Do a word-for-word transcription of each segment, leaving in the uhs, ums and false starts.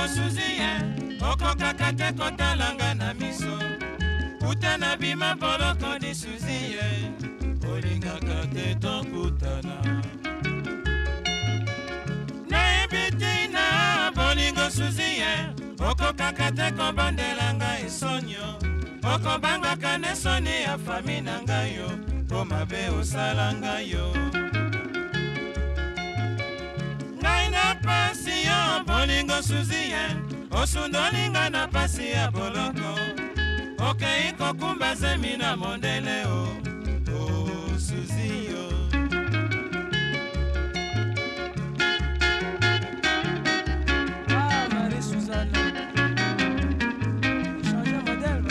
bolingo suzie okokaka te kotalanga na miso uta na bima boloko di suzie olingaka te tokutana nayebi te na bolingo suzie okokaka te kobandelanga esonio okobangaka nesoni ya fami na ngai yo po mabe osalanga yo ngai na pasi yo bolingo suzie osundolinga na pasi ya boloko okei kokumba zemi na mondele o o suzi yo ah Marie Suzana changer modèle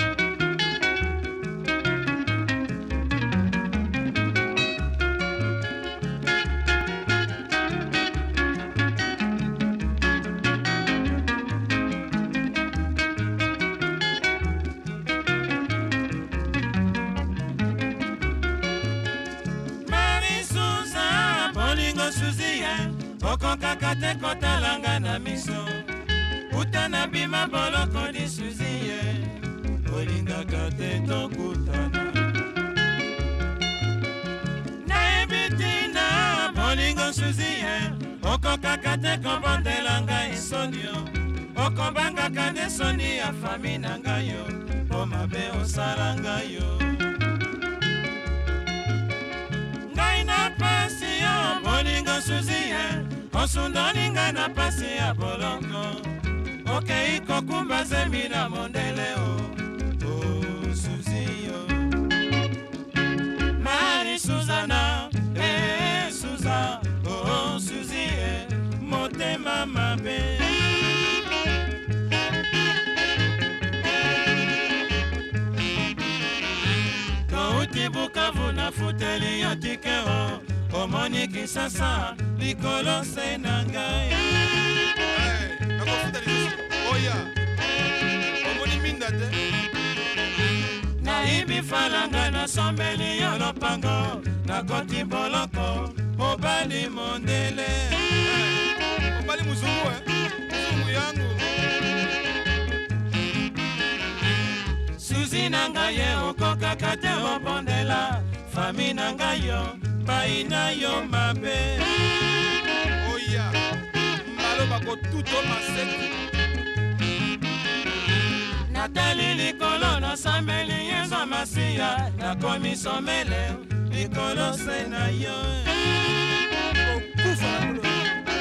okokaka te kotalanga na miso uta na bima boloko di suzie olingaka te tokutana nayebi tina bolingo suzie okokaka te kobondelanga esonio okobangaka nde soni ya fami na ngai yo po mabe osalanga yo ngai na pasi yo bolingo suzie osundolinga na pasi ya boloko okei kokumba zemi na mondele o o suzi yo Marie Suzana eh Suza o suzi e motema mabe touti Bukavu na futeli yo tike o omoni Kisasa likolo se na ngai nakofuta lisusu oya omoni minda te nayibi falanga nasombeli yo lopango nakoti boloko mobali mondele mobali muzungu muzungu yangu suzi na ngai ye okokaka te obondela fami na ngai yo baina yo mabe oya maloba kotuto maseki natali likolo nasambeli yezo masiya nakomi somele likolo se na yo okufa na kulo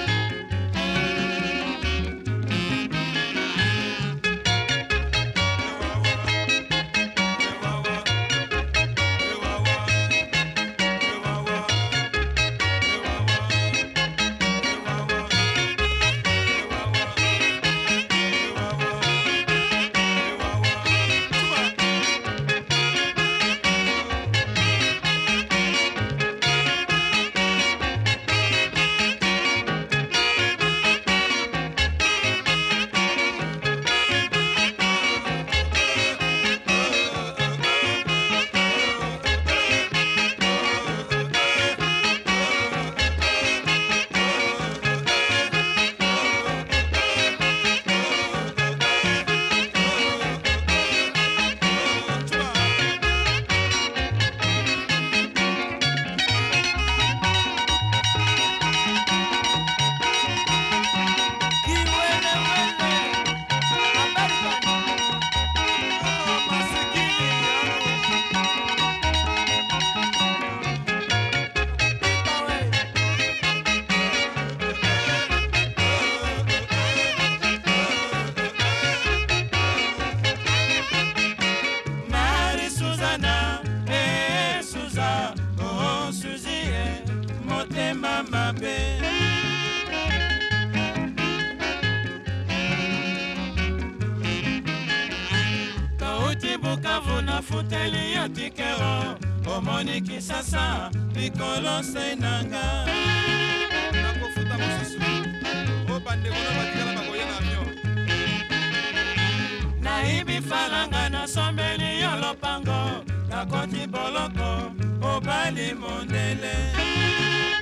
Bukavu na futeli yo tikero omoni Kisasa likolo se nanga nakofuta mosusu obandeko na batikala bakoya na avion nayibi falanga nasombeli yo lopango nakoti boloko obali mondele